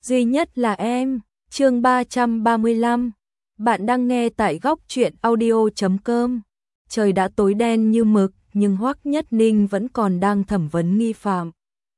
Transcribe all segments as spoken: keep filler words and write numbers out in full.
duy nhất là em. Chương ba trăm ba mươi lăm. Bạn đang nghe tại góc truyện audio chấm com. Trời đã tối đen như mực, nhưng Hoắc Nhất Ninh vẫn còn đang thẩm vấn nghi phạm.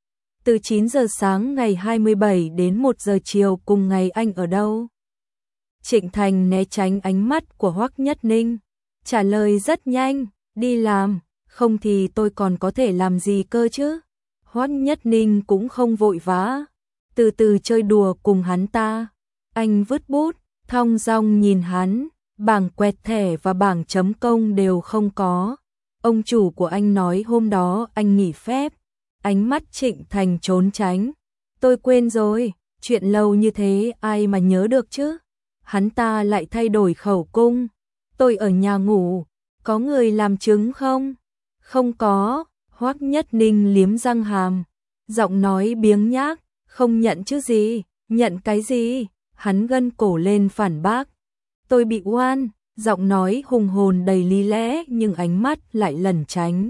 Từ chín giờ sáng ngày hai mươi bảy đến một giờ chiều cùng ngày anh ở đâu? Trịnh Thành né tránh ánh mắt của Hoắc Nhất Ninh, trả lời rất nhanh, đi làm, không thì tôi còn có thể làm gì cơ chứ? Hoắc Nhất Ninh cũng không vội vã, từ từ chơi đùa cùng hắn ta. Anh vứt bút, thong dong nhìn hắn, bảng quẹt thẻ và bảng chấm công đều không có. Ông chủ của anh nói hôm đó anh nghỉ phép. Ánh mắt Trịnh Thành trốn tránh. Tôi quên rồi, chuyện lâu như thế ai mà nhớ được chứ? Hắn ta lại thay đổi khẩu cung. Tôi ở nhà ngủ, có người làm chứng không? Không có. Hoắc Nhất Ninh liếm răng hàm, giọng nói biếng nhác, không nhận chứ gì? Nhận cái gì? Hắn gân cổ lên phản bác. Tôi bị oan, giọng nói hùng hồn đầy lý lẽ nhưng ánh mắt lại lẩn tránh.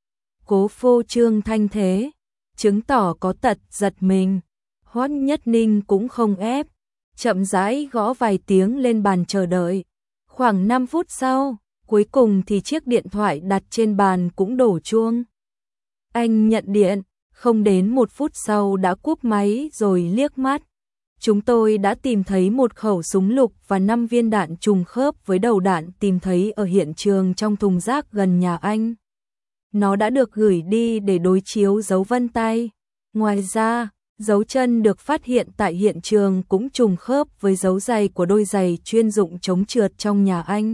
Cố phô trương thanh thế, chứng tỏ có tật giật mình. Hoắc Nhất Ninh cũng không ép, chậm rãi gõ vài tiếng lên bàn chờ đợi. Khoảng năm phút sau, cuối cùng thì chiếc điện thoại đặt trên bàn cũng đổ chuông. Anh nhận điện, không đến một phút sau đã cúp máy rồi liếc mắt. Chúng tôi đã tìm thấy một khẩu súng lục và năm viên đạn trùng khớp với đầu đạn tìm thấy ở hiện trường trong thùng rác gần nhà anh. Nó đã được gửi đi để đối chiếu dấu vân tay. Ngoài ra, dấu chân được phát hiện tại hiện trường cũng trùng khớp với dấu giày của đôi giày chuyên dụng chống trượt trong nhà anh.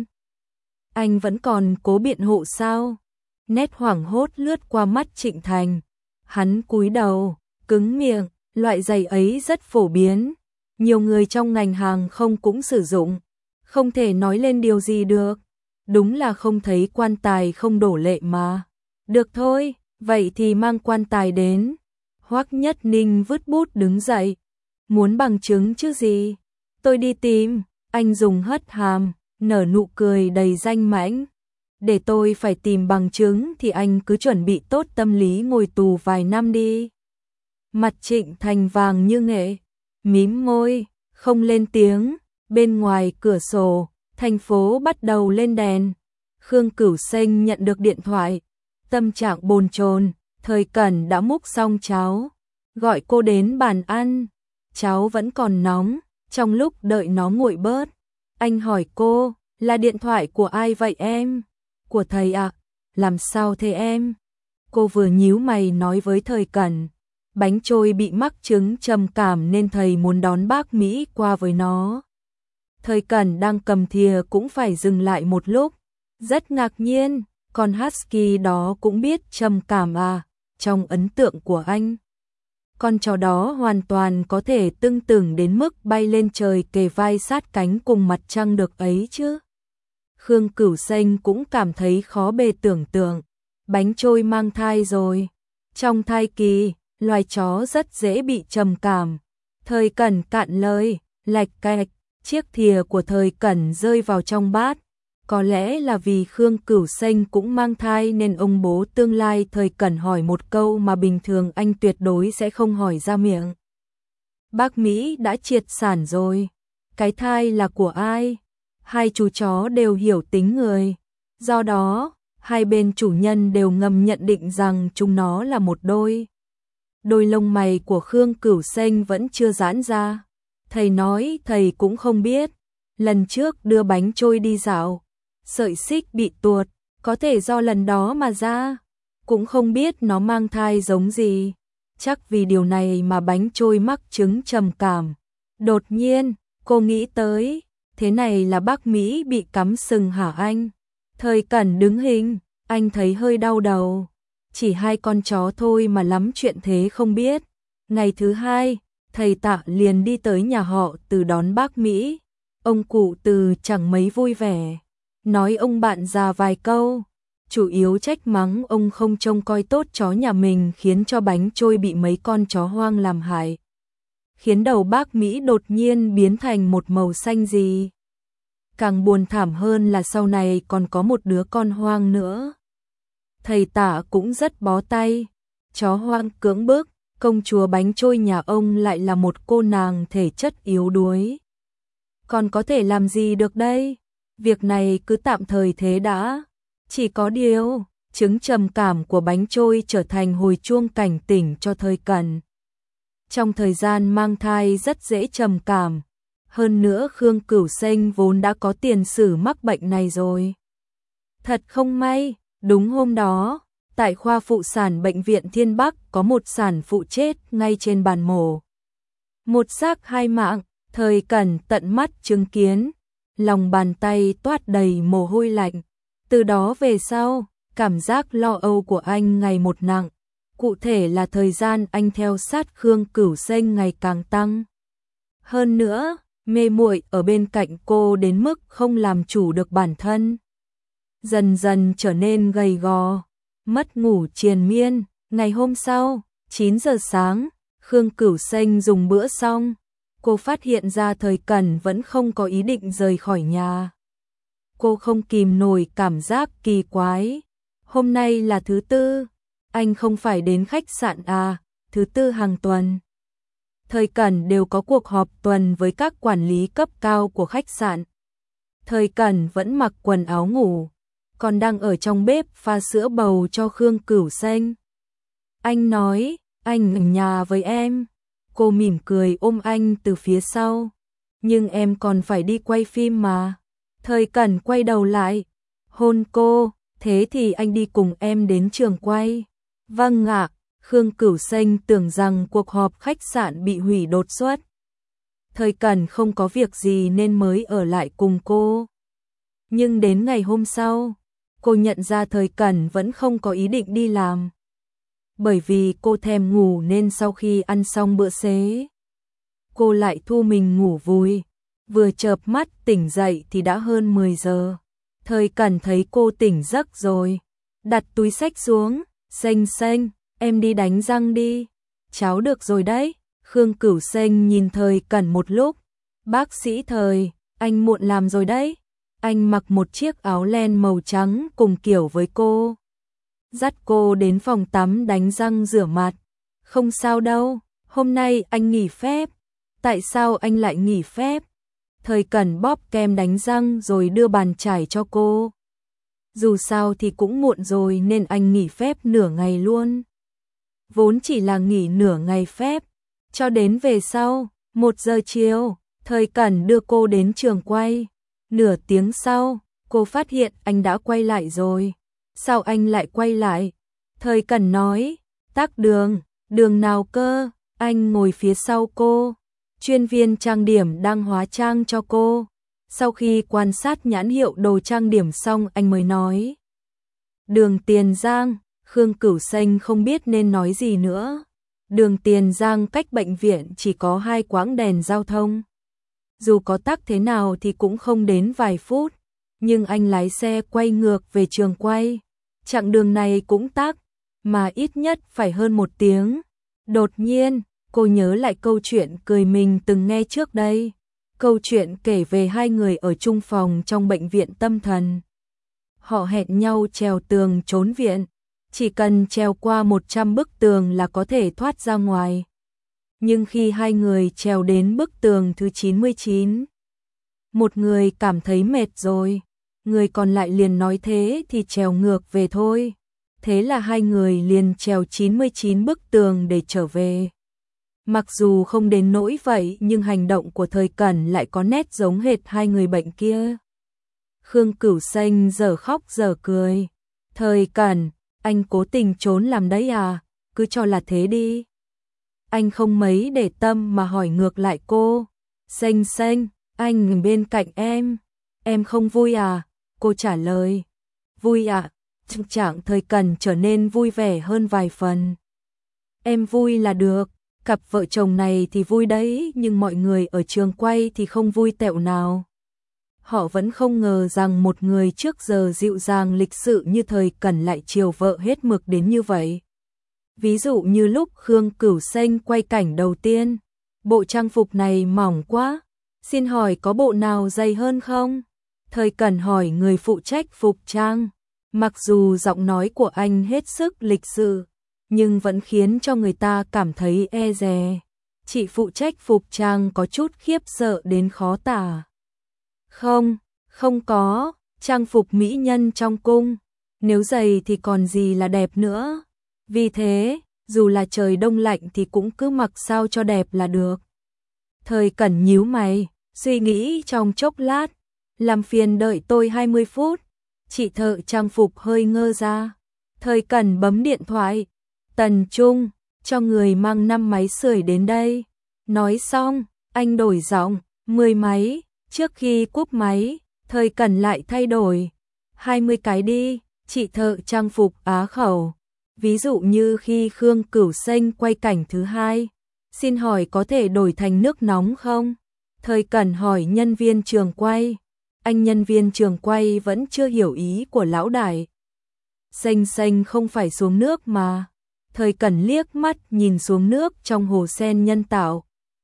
Anh vẫn còn cố biện hộ sao? Nét hoảng hốt lướt qua mắt Trịnh Thành. Hắn cúi đầu, cứng miệng, loại giày ấy rất phổ biến. Nhiều người trong ngành hàng không cũng sử dụng. Không thể nói lên điều gì được. Đúng là không thấy quan tài không đổ lệ mà. Được thôi, vậy thì mang quan tài đến. Hoắc Nhất Ninh vứt bút đứng dậy. Muốn bằng chứng chứ gì? Tôi đi tìm. Anh dùng hất hàm, nở nụ cười đầy danh mãnh. Để tôi phải tìm bằng chứng thì anh cứ chuẩn bị tốt tâm lý ngồi tù vài năm đi. Mặt Trịnh Thành vàng như nghệ, mím môi, không lên tiếng. Bên ngoài cửa sổ, thành phố bắt đầu lên đèn. Khương Cửu Xanh nhận được điện thoại, tâm trạng bồn chồn. Thời Cẩn đã múc xong cháo, gọi cô đến bàn ăn. Cháo vẫn còn nóng, trong lúc đợi nó nguội bớt, anh hỏi cô, là điện thoại của ai vậy em? Của thầy ạ. À? Làm sao thế em? Cô vừa nhíu mày nói với Thời Cẩn, bánh trôi bị mắc chứng trầm cảm nên thầy muốn đón bác Mỹ qua với nó. Thời Cẩn đang cầm thìa cũng phải dừng lại một lúc, rất ngạc nhiên, con husky đó cũng biết trầm cảm à? Trong ấn tượng của anh, con chó đó hoàn toàn có thể tưng tửng đến mức bay lên trời kề vai sát cánh cùng mặt trăng được ấy chứ. Khương Cửu Xanh cũng cảm thấy khó bề tưởng tượng. Bánh trôi mang thai rồi. Trong thai kỳ, loài chó rất dễ bị trầm cảm. Thời Cẩn cạn lời, lạch cạch, chiếc thìa của Thời Cẩn rơi vào trong bát. Có lẽ là vì Khương Cửu Xanh cũng mang thai nên ông bố tương lai Thời Cẩn hỏi một câu mà bình thường anh tuyệt đối sẽ không hỏi ra miệng. Bác Mỹ đã triệt sản rồi. Cái thai là của ai? Hai chú chó đều hiểu tính người. Do đó, hai bên chủ nhân đều ngầm nhận định rằng chúng nó là một đôi. Đôi lông mày của Khương Cửu Xanh vẫn chưa giãn ra. Thầy nói thầy cũng không biết. Lần trước đưa bánh trôi đi dạo, sợi xích bị tuột, có thể do lần đó mà ra. Cũng không biết nó mang thai giống gì. Chắc vì điều này mà bánh trôi mắc chứng trầm cảm. Đột nhiên, cô nghĩ tới, thế này là bác Mỹ bị cắm sừng hả anh? Thời Cẩn đứng hình, anh thấy hơi đau đầu. Chỉ hai con chó thôi mà lắm chuyện thế không biết. Ngày thứ hai, thầy Tạ liền đi tới nhà họ Từ đón bác Mỹ. Ông cụ Từ chẳng mấy vui vẻ, nói ông bạn già vài câu, chủ yếu trách mắng ông không trông coi tốt chó nhà mình khiến cho bánh trôi bị mấy con chó hoang làm hại. Khiến đầu bác Mỹ đột nhiên biến thành một màu xanh gì. Càng buồn thảm hơn là sau này còn có một đứa con hoang nữa. Thầy Tạ cũng rất bó tay, chó hoang cưỡng bức, công chúa bánh trôi nhà ông lại là một cô nàng thể chất yếu đuối. Còn có thể làm gì được đây? Việc này cứ tạm thời thế đã. Chỉ có điều, chứng trầm cảm của bánh trôi trở thành hồi chuông cảnh tỉnh cho Thời Cẩn. Trong thời gian mang thai rất dễ trầm cảm. Hơn nữa Khương Cửu Xanh vốn đã có tiền sử mắc bệnh này rồi. Thật không may, đúng hôm đó, tại khoa phụ sản bệnh viện Thiên Bắc có một sản phụ chết ngay trên bàn mổ. Một xác hai mạng, Thời Cẩn tận mắt chứng kiến, lòng bàn tay toát đầy mồ hôi lạnh. Từ đó về sau, cảm giác lo âu của anh ngày một nặng. Cụ thể là thời gian anh theo sát Khương Cửu Xanh ngày càng tăng. Hơn nữa, mê muội ở bên cạnh cô đến mức không làm chủ được bản thân. Dần dần trở nên gầy gò, mất ngủ triền miên. Ngày hôm sau, chín giờ sáng, Khương Cửu Xanh dùng bữa xong, cô phát hiện ra Thời Cẩn vẫn không có ý định rời khỏi nhà. Cô không kìm nổi cảm giác kỳ quái. Hôm nay là thứ tư, anh không phải đến khách sạn à? Thứ tư hàng tuần. Thời Cẩn đều có cuộc họp tuần với các quản lý cấp cao của khách sạn. Thời Cẩn vẫn mặc quần áo ngủ, còn đang ở trong bếp pha sữa bầu cho Khương Cửu Xanh. Anh nói, anh ở nhà với em. Cô mỉm cười ôm anh từ phía sau. Nhưng em còn phải đi quay phim mà. Thời Cẩn quay đầu lại, hôn cô, thế thì anh đi cùng em đến trường quay. Vâng ạ. Khương Cửu Xanh tưởng rằng cuộc họp khách sạn bị hủy đột xuất. Thời Cẩn không có việc gì nên mới ở lại cùng cô. Nhưng đến ngày hôm sau, cô nhận ra Thời Cẩn vẫn không có ý định đi làm. Bởi vì cô thèm ngủ nên sau khi ăn xong bữa xế, cô lại thu mình ngủ vùi. Vừa chợp mắt tỉnh dậy thì đã hơn mười giờ. Thời Cẩn thấy cô tỉnh giấc rồi, đặt túi xách xuống. Xanh xanh, em đi đánh răng đi. Cháu được rồi đấy. Khương Cửu Xanh nhìn Thời Cẩn một lúc. Bác sĩ Thời, anh muộn làm rồi đấy. Anh mặc một chiếc áo len màu trắng cùng kiểu với cô. Dắt cô đến phòng tắm đánh răng rửa mặt. Không sao đâu, hôm nay anh nghỉ phép. Tại sao anh lại nghỉ phép? Thời Cẩn bóp kem đánh răng rồi đưa bàn chải cho cô. Dù sao thì cũng muộn rồi nên anh nghỉ phép nửa ngày luôn. Vốn chỉ là nghỉ nửa ngày phép. Cho đến về sau, một giờ chiều, Thời Cẩn đưa cô đến trường quay. Nửa tiếng sau, cô phát hiện anh đã quay lại rồi. Sao anh lại quay lại? Thời Cẩn nói, tắc đường. Đường nào cơ? Anh ngồi phía sau cô. Chuyên viên trang điểm đang hóa trang cho cô. Sau khi quan sát nhãn hiệu đồ trang điểm xong anh mới nói. Đường Tiền Giang. Khương Cửu Xanh không biết nên nói gì nữa. Đường Tiền Giang cách bệnh viện chỉ có hai quãng đèn giao thông. Dù có tắc thế nào thì cũng không đến vài phút. Nhưng anh lái xe quay ngược về trường quay. Chặng đường này cũng tắc, mà ít nhất phải hơn một tiếng. Đột nhiên, cô nhớ lại câu chuyện cười mình từng nghe trước đây. Câu chuyện kể về hai người ở chung phòng trong bệnh viện tâm thần. Họ hẹn nhau trèo tường trốn viện. Chỉ cần trèo qua một trăm bức tường là có thể thoát ra ngoài. Nhưng khi hai người trèo đến bức tường thứ chín mươi chín, một người cảm thấy mệt rồi, người còn lại liền nói thế thì trèo ngược về thôi. Thế là hai người liền trèo chín mươi chín bức tường để trở về. Mặc dù không đến nỗi vậy nhưng hành động của Thời Cẩn lại có nét giống hệt hai người bệnh kia. Khương Cửu Xanh giờ khóc giờ cười. Thời Cẩn, anh cố tình trốn làm đấy à? Cứ cho là thế đi. Anh không mấy để tâm mà hỏi ngược lại cô. Xanh xanh, anh bên cạnh em. Em không vui à? Cô trả lời. Vui ạ. À? Tâm trạng Thời Cẩn trở nên vui vẻ hơn vài phần. Em vui là được. Cặp vợ chồng này thì vui đấy, nhưng mọi người ở trường quay thì không vui tẹo nào. Họ vẫn không ngờ rằng một người trước giờ dịu dàng lịch sự như Thời Cẩn lại chiều vợ hết mực đến như vậy. Ví dụ như lúc Khương Cửu Xanh quay cảnh đầu tiên. Bộ trang phục này mỏng quá. Xin hỏi có bộ nào dày hơn không? Thời Cẩn hỏi người phụ trách phục trang. Mặc dù giọng nói của anh hết sức lịch sự, nhưng vẫn khiến cho người ta cảm thấy e dè. Chị phụ trách phục trang có chút khiếp sợ đến khó tả. Không, không có, trang phục mỹ nhân trong cung, nếu dày thì còn gì là đẹp nữa. Vì thế, dù là trời đông lạnh thì cũng cứ mặc sao cho đẹp là được. Thời Cẩn nhíu mày, suy nghĩ trong chốc lát, làm phiền đợi tôi hai mươi phút. Chị thợ trang phục hơi ngơ ra. Thời Cẩn bấm điện thoại. Tần Trung, cho người mang năm máy sưởi đến đây. Nói xong, anh đổi giọng, mười máy. Trước khi cúp máy, Thời Cẩn lại thay đổi. hai mươi cái đi, chị thợ trang phục á khẩu. Ví dụ như khi Khương Cửu Xanh quay cảnh thứ hai. Xin hỏi có thể đổi thành nước nóng không? Thời Cẩn hỏi nhân viên trường quay. Anh nhân viên trường quay vẫn chưa hiểu ý của lão đại. Xanh xanh không phải xuống nước mà. Thời Cẩn liếc mắt nhìn xuống nước trong hồ sen nhân tạo.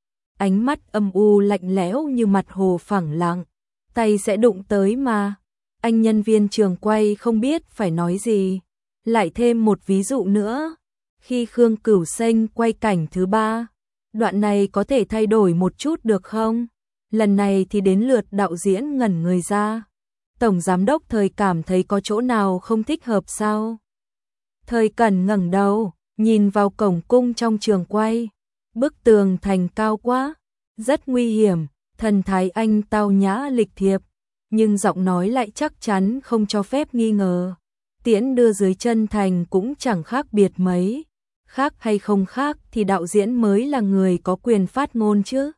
Ánh mắt âm u lạnh lẽo như mặt hồ phẳng lặng. Tay sẽ đụng tới mà. Anh nhân viên trường quay không biết phải nói gì. Lại thêm một ví dụ nữa. Khi Khương Cửu Xanh quay cảnh thứ ba, đoạn này có thể thay đổi một chút được không? Lần này thì đến lượt đạo diễn ngẩn người ra. Tổng giám đốc Thời cảm thấy có chỗ nào không thích hợp sao? Thời Cẩn ngẩng đầu, nhìn vào cổng cung trong trường quay. Bức tường thành cao quá, rất nguy hiểm, thần thái anh tao nhã lịch thiệp, nhưng giọng nói lại chắc chắn không cho phép nghi ngờ. Tiễn đưa dưới chân thành cũng chẳng khác biệt mấy. Khác hay không khác thì đạo diễn mới là người có quyền phát ngôn chứ.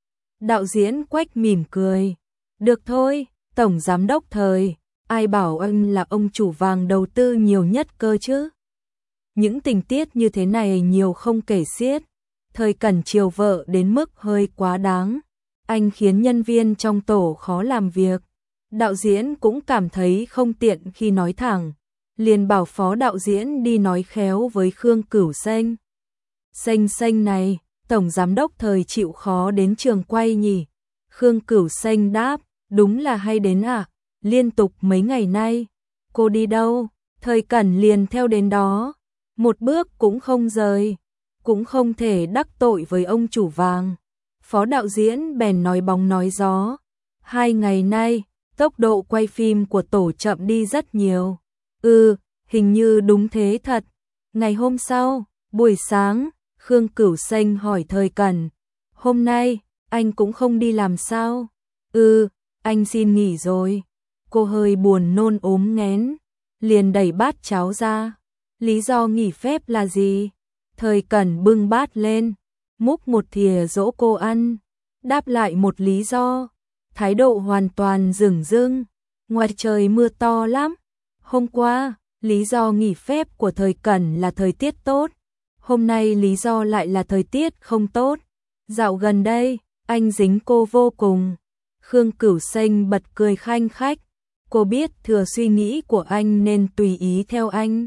Đạo diễn Quách mỉm cười. Được thôi, Tổng Giám đốc Thời, ai bảo anh là ông chủ vàng đầu tư nhiều nhất cơ chứ. Những tình tiết như thế này nhiều không kể xiết. Thời Cẩn chiều vợ đến mức hơi quá đáng. Anh khiến nhân viên trong tổ khó làm việc. Đạo diễn cũng cảm thấy không tiện khi nói thẳng. Liền bảo phó đạo diễn đi nói khéo với Khương Cửu Xanh. Xanh xanh này, Tổng Giám đốc Thời chịu khó đến trường quay nhỉ? Khương Cửu Xanh đáp, đúng là hay đến à? Liên tục mấy ngày nay. Cô đi đâu? Thời Cẩn liền theo đến đó. Một bước cũng không rời. Cũng không thể đắc tội với ông chủ vàng. Phó đạo diễn bèn nói bóng nói gió. Hai ngày nay, tốc độ quay phim của tổ chậm đi rất nhiều. Ừ, hình như đúng thế thật. Ngày hôm sau, buổi sáng, Khương Cửu Xanh hỏi Thời Cẩn. Hôm nay, anh cũng không đi làm sao? Ừ, anh xin nghỉ rồi. Cô hơi buồn nôn ốm nghén, liền đẩy bát cháo ra. Lý do nghỉ phép là gì? Thời Cẩn bưng bát lên, múc một thìa dỗ cô ăn. Đáp lại một lý do. Thái độ hoàn toàn dửng dưng. Ngoài trời mưa to lắm. Hôm qua, lý do nghỉ phép của Thời Cẩn là thời tiết tốt. Hôm nay lý do lại là thời tiết không tốt. Dạo gần đây, anh dính cô vô cùng. Khương Cửu Xanh bật cười khanh khách. Cô biết thừa suy nghĩ của anh nên tùy ý theo anh.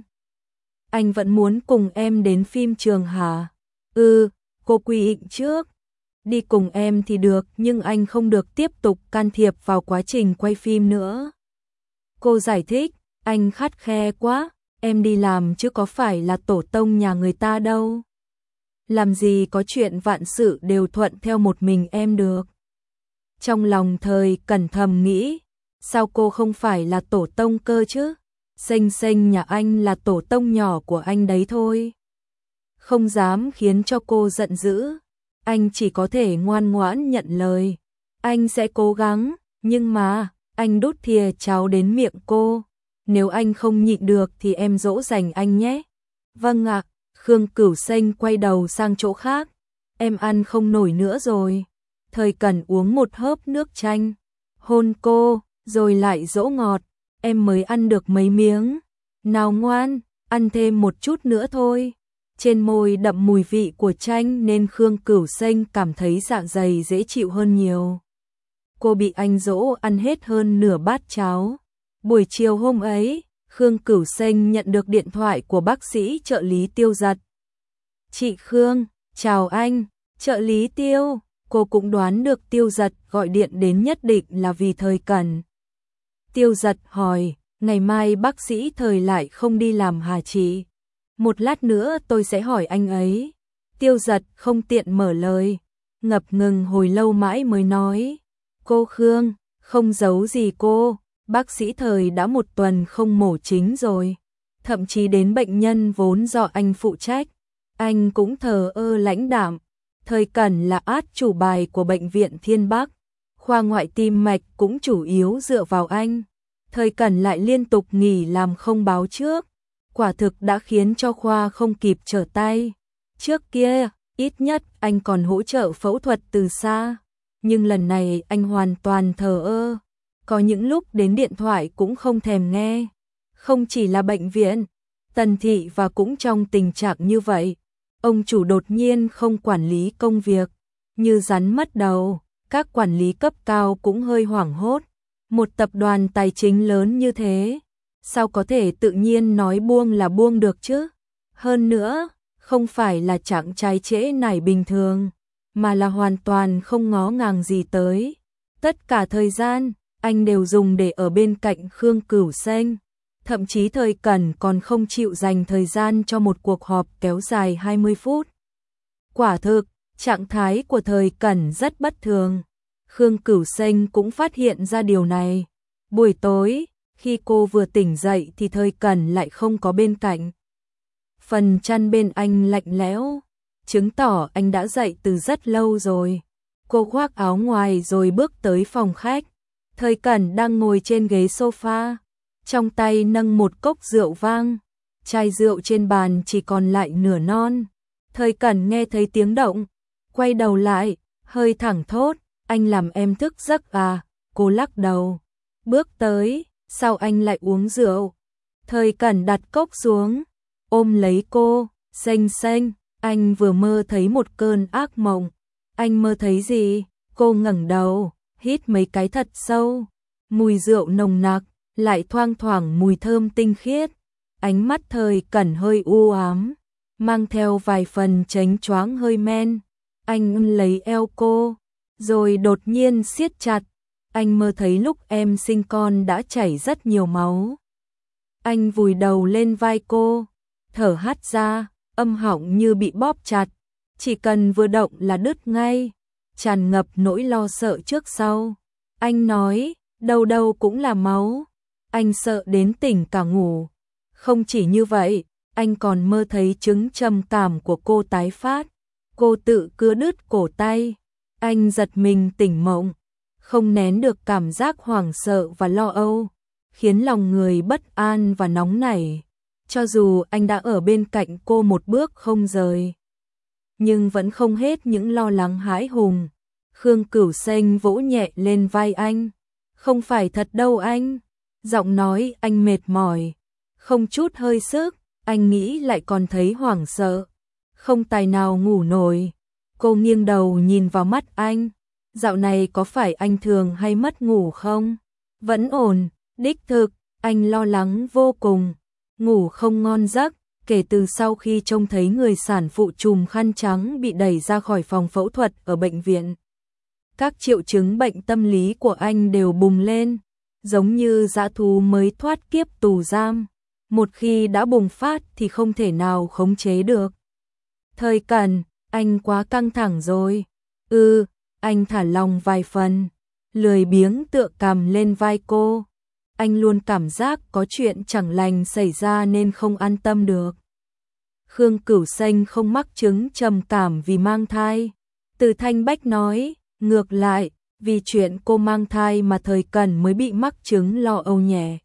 Anh vẫn muốn cùng em đến phim trường hả? Ừ, cô quy định trước. Đi cùng em thì được nhưng anh không được tiếp tục can thiệp vào quá trình quay phim nữa. Cô giải thích, anh khắt khe quá, em đi làm chứ có phải là tổ tông nhà người ta đâu. Làm gì có chuyện vạn sự đều thuận theo một mình em được. Trong lòng Thời Cẩn thầm nghĩ, sao cô không phải là tổ tông cơ chứ? Xanh xanh nhà anh là tổ tông nhỏ của anh đấy thôi. Không dám khiến cho cô giận dữ. Anh chỉ có thể ngoan ngoãn nhận lời. Anh sẽ cố gắng, nhưng mà, anh đút thìa cháo đến miệng cô. Nếu anh không nhịn được thì em dỗ dành anh nhé. Vâng ạ, Khương Cửu Xanh quay đầu sang chỗ khác. Em ăn không nổi nữa rồi. Thời Cẩn uống một hớp nước chanh. Hôn cô, rồi lại dỗ ngọt. Em mới ăn được mấy miếng. Nào ngoan, ăn thêm một chút nữa thôi. Trên môi đậm mùi vị của chanh nên Khương Cửu Xanh cảm thấy dạ dày dễ chịu hơn nhiều. Cô bị anh dỗ ăn hết hơn nửa bát cháo. Buổi chiều hôm ấy, Khương Cửu Xanh nhận được điện thoại của bác sĩ trợ lý Tiêu Giật. Chị Khương, chào anh, trợ lý Tiêu. Cô cũng đoán được Tiêu Giật gọi điện đến nhất định là vì Thời Cẩn. Tiêu Giật hỏi, ngày mai bác sĩ Thời lại không đi làm hả chị? Một lát nữa tôi sẽ hỏi anh ấy. Tiêu Giật không tiện mở lời, ngập ngừng hồi lâu mãi mới nói. Cô Khương, không giấu gì cô, bác sĩ Thời đã một tuần không mổ chính rồi. Thậm chí đến bệnh nhân vốn do anh phụ trách, anh cũng thờ ơ lãnh đạm. Thời Cẩn là át chủ bài của bệnh viện Thiên Bắc, khoa ngoại tim mạch cũng chủ yếu dựa vào anh. Thời Cẩn lại liên tục nghỉ làm không báo trước, quả thực đã khiến cho khoa không kịp trở tay. Trước kia, ít nhất anh còn hỗ trợ phẫu thuật từ xa, nhưng lần này anh hoàn toàn thờ ơ, có những lúc đến điện thoại cũng không thèm nghe. Không chỉ là bệnh viện, Tần Thị và cũng trong tình trạng như vậy. Ông chủ đột nhiên không quản lý công việc, như rắn mất đầu, các quản lý cấp cao cũng hơi hoảng hốt. Một tập đoàn tài chính lớn như thế, sao có thể tự nhiên nói buông là buông được chứ? Hơn nữa, không phải là trạng trái trễ nải bình thường, mà là hoàn toàn không ngó ngàng gì tới. Tất cả thời gian, anh đều dùng để ở bên cạnh Khương Cửu Xanh. Thậm chí Thời Cẩn còn không chịu dành thời gian cho một cuộc họp kéo dài hai mươi phút. Quả thực, trạng thái của Thời Cẩn rất bất thường. Khương Cửu Xanh cũng phát hiện ra điều này. Buổi tối, khi cô vừa tỉnh dậy thì Thời Cẩn lại không có bên cạnh. Phần chăn bên anh lạnh lẽo, chứng tỏ anh đã dậy từ rất lâu rồi. Cô khoác áo ngoài rồi bước tới phòng khách. Thời Cẩn đang ngồi trên ghế sofa, trong tay nâng một cốc rượu vang. Chai rượu trên bàn chỉ còn lại nửa non. Thời Cẩn nghe thấy tiếng động, quay đầu lại, hơi thẳng thốt, anh làm em thức giấc à? Cô lắc đầu, bước tới, sao anh lại uống rượu? Thời Cẩn đặt cốc xuống, ôm lấy cô, xanh xanh, anh vừa mơ thấy một cơn ác mộng. Anh mơ thấy gì? Cô ngẩng đầu, hít mấy cái thật sâu, mùi rượu nồng nặc, lại thoang thoảng mùi thơm tinh khiết. Ánh mắt Thời Cẩn hơi u ám, mang theo vài phần chánh choáng hơi men. Anh lấy eo cô, rồi đột nhiên siết chặt. Anh mơ thấy lúc em sinh con đã chảy rất nhiều máu. Anh vùi đầu lên vai cô, thở hắt ra, âm họng như bị bóp chặt, chỉ cần vừa động là đứt ngay, tràn ngập nỗi lo sợ trước sau. Anh nói, đâu đâu cũng là máu. Anh sợ đến tỉnh cả ngủ. Không chỉ như vậy, anh còn mơ thấy chứng trầm cảm của cô tái phát. Cô tự cưa đứt cổ tay. Anh giật mình tỉnh mộng, không nén được cảm giác hoảng sợ và lo âu, khiến lòng người bất an và nóng nảy. Cho dù anh đã ở bên cạnh cô một bước không rời, nhưng vẫn không hết những lo lắng hãi hùng. Khương Cửu Xanh vỗ nhẹ lên vai anh. Không phải thật đâu anh. Giọng nói anh mệt mỏi, không chút hơi sức. Anh nghĩ lại còn thấy hoảng sợ, không tài nào ngủ nổi. Cô nghiêng đầu nhìn vào mắt anh. Dạo này có phải anh thường hay mất ngủ không? Vẫn ổn, đích thực. Anh lo lắng vô cùng, ngủ không ngon giấc. Kể từ sau khi trông thấy người sản phụ trùm khăn trắng bị đẩy ra khỏi phòng phẫu thuật ở bệnh viện, các triệu chứng bệnh tâm lý của anh đều bùng lên, giống như dã thú mới thoát kiếp tù giam. Một khi đã bùng phát thì không thể nào khống chế được. Thời Cẩn, anh quá căng thẳng rồi. Ừ, anh thả lòng vài phần, lười biếng tựa cằm lên vai cô. Anh luôn cảm giác có chuyện chẳng lành xảy ra nên không an tâm được. Khương Cửu Xanh không mắc chứng trầm cảm vì mang thai. Từ Thanh Bách nói, ngược lại, vì chuyện cô mang thai mà Thời Cẩn mới bị mắc chứng lo âu nhẹ.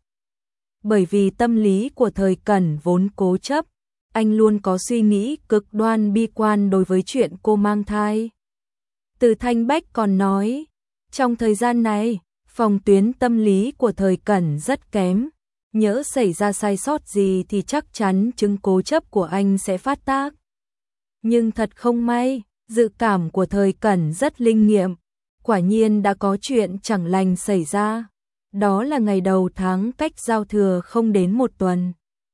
Bởi vì tâm lý của Thời Cẩn vốn cố chấp, anh luôn có suy nghĩ cực đoan bi quan đối với chuyện cô mang thai. Từ Thanh Bách còn nói, trong thời gian này, phòng tuyến tâm lý của Thời Cẩn rất kém. Nhỡ xảy ra sai sót gì thì chắc chắn chứng cố chấp của anh sẽ phát tác. Nhưng thật không may, dự cảm của Thời Cẩn rất linh nghiệm. Quả nhiên đã có chuyện chẳng lành xảy ra. Đó là ngày đầu tháng cách giao thừa không đến một tuần.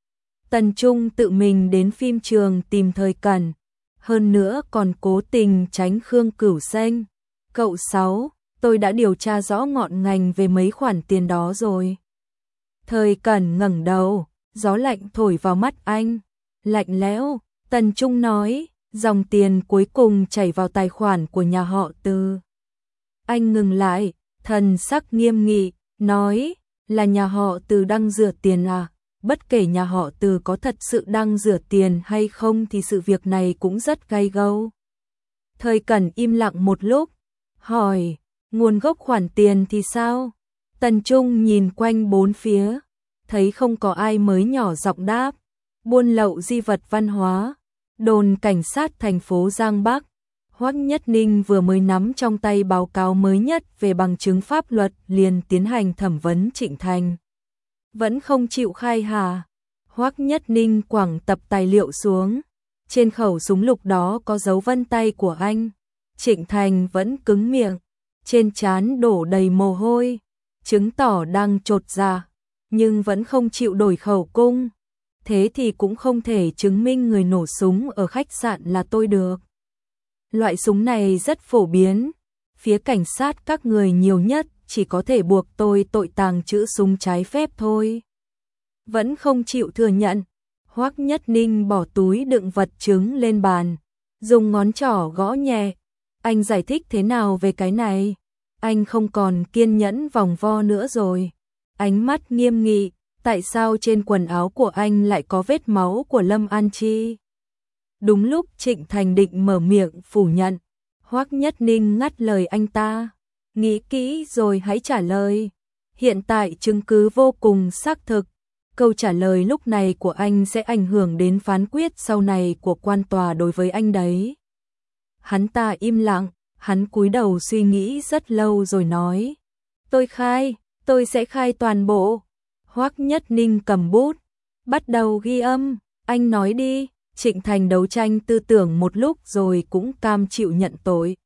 Tần Trung tự mình đến phim trường tìm Thời Cẩn. Hơn nữa còn cố tình tránh Khương Cửu Xanh. Cậu Sáu, tôi đã điều tra rõ ngọn ngành về mấy khoản tiền đó rồi. Thời Cẩn ngẩng đầu, gió lạnh thổi vào mắt anh. Lạnh lẽo, Tần Trung nói, dòng tiền cuối cùng chảy vào tài khoản của nhà họ Từ. Anh ngừng lại, thần sắc nghiêm nghị, nói, là nhà họ Từ đang rửa tiền à? Bất kể nhà họ Từ có thật sự đang rửa tiền hay không thì sự việc này cũng rất gay gâu. Thời Cẩn im lặng một lúc, hỏi, nguồn gốc khoản tiền thì sao? Tần Trung nhìn quanh bốn phía, thấy không có ai mới nhỏ giọng đáp, buôn lậu di vật văn hóa, đồn cảnh sát thành phố Giang Bắc. Hoắc Nhất Ninh vừa mới nắm trong tay báo cáo mới nhất về bằng chứng pháp luật liền tiến hành thẩm vấn Trịnh Thành. Vẫn không chịu khai hả? Hoắc Nhất Ninh quẳng tập tài liệu xuống. Trên khẩu súng lục đó có dấu vân tay của anh. Trịnh Thành vẫn cứng miệng, trên trán đổ đầy mồ hôi, chứng tỏ đang chột dạ, nhưng vẫn không chịu đổi khẩu cung. Thế thì cũng không thể chứng minh người nổ súng ở khách sạn là tôi được. Loại súng này rất phổ biến, phía cảnh sát các người nhiều nhất chỉ có thể buộc tôi tội tàng trữ súng trái phép thôi. Vẫn không chịu thừa nhận. Hoắc Nhất Ninh bỏ túi đựng vật chứng lên bàn, dùng ngón trỏ gõ nhẹ. Anh giải thích thế nào về cái này? Anh không còn kiên nhẫn vòng vo nữa rồi. Ánh mắt nghiêm nghị, tại sao trên quần áo của anh lại có vết máu của Lâm An Chi? Đúng lúc Trịnh Thành định mở miệng phủ nhận, Hoắc Nhất Ninh ngắt lời anh ta. Nghĩ kỹ rồi hãy trả lời. Hiện tại chứng cứ vô cùng xác thực. Câu trả lời lúc này của anh sẽ ảnh hưởng đến phán quyết sau này của quan tòa đối với anh đấy. Hắn ta im lặng, hắn cúi đầu suy nghĩ rất lâu rồi nói. Tôi khai, tôi sẽ khai toàn bộ. Hoắc Nhất Ninh cầm bút, bắt đầu ghi âm. Anh nói đi. Trịnh Thành đấu tranh tư tưởng một lúc rồi cũng cam chịu nhận tội.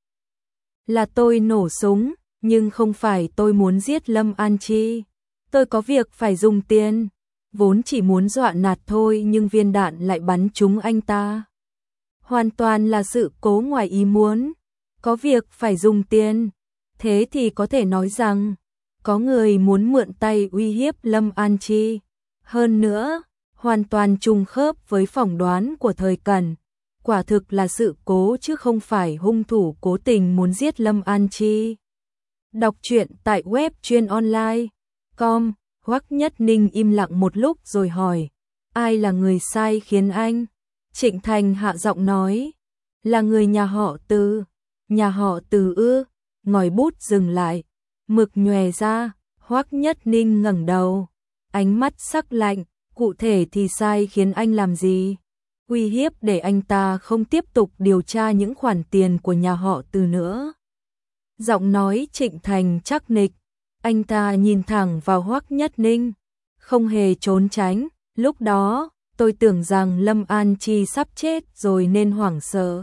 Là tôi nổ súng, nhưng không phải tôi muốn giết Lâm An Chi. Tôi có việc phải dùng tiền. Vốn chỉ muốn dọa nạt thôi nhưng viên đạn lại bắn trúng anh ta. Hoàn toàn là sự cố ngoài ý muốn. Có việc phải dùng tiền. Thế thì có thể nói rằng, có người muốn mượn tay uy hiếp Lâm An Chi. Hơn nữa, hoàn toàn trùng khớp với phỏng đoán của Thời Cẩn. Quả thực là sự cố chứ không phải hung thủ cố tình muốn giết Lâm An Chi. Đọc truyện tại web chuyên online chấm com. Hoắc Nhất Ninh im lặng một lúc rồi hỏi, ai là người sai khiến anh? Trịnh Thành hạ giọng nói, là người nhà họ Từ. Nhà họ Từ ư? Ngòi bút dừng lại, mực nhòe ra. Hoắc Nhất Ninh ngẩng đầu, ánh mắt sắc lạnh, cụ thể thì sai khiến anh làm gì? Uy hiếp để anh ta không tiếp tục điều tra những khoản tiền của nhà họ Từ nữa. Giọng nói Trịnh Thành chắc nịch, anh ta nhìn thẳng vào Hoắc Nhất Ninh, không hề trốn tránh. Lúc đó, tôi tưởng rằng Lâm An Chi sắp chết rồi nên hoảng sợ,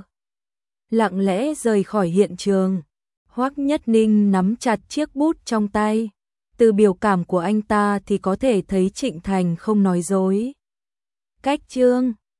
lặng lẽ rời khỏi hiện trường. Hoắc Nhất Ninh nắm chặt chiếc bút trong tay. Từ biểu cảm của anh ta thì có thể thấy Trịnh Thành không nói dối. Cách chương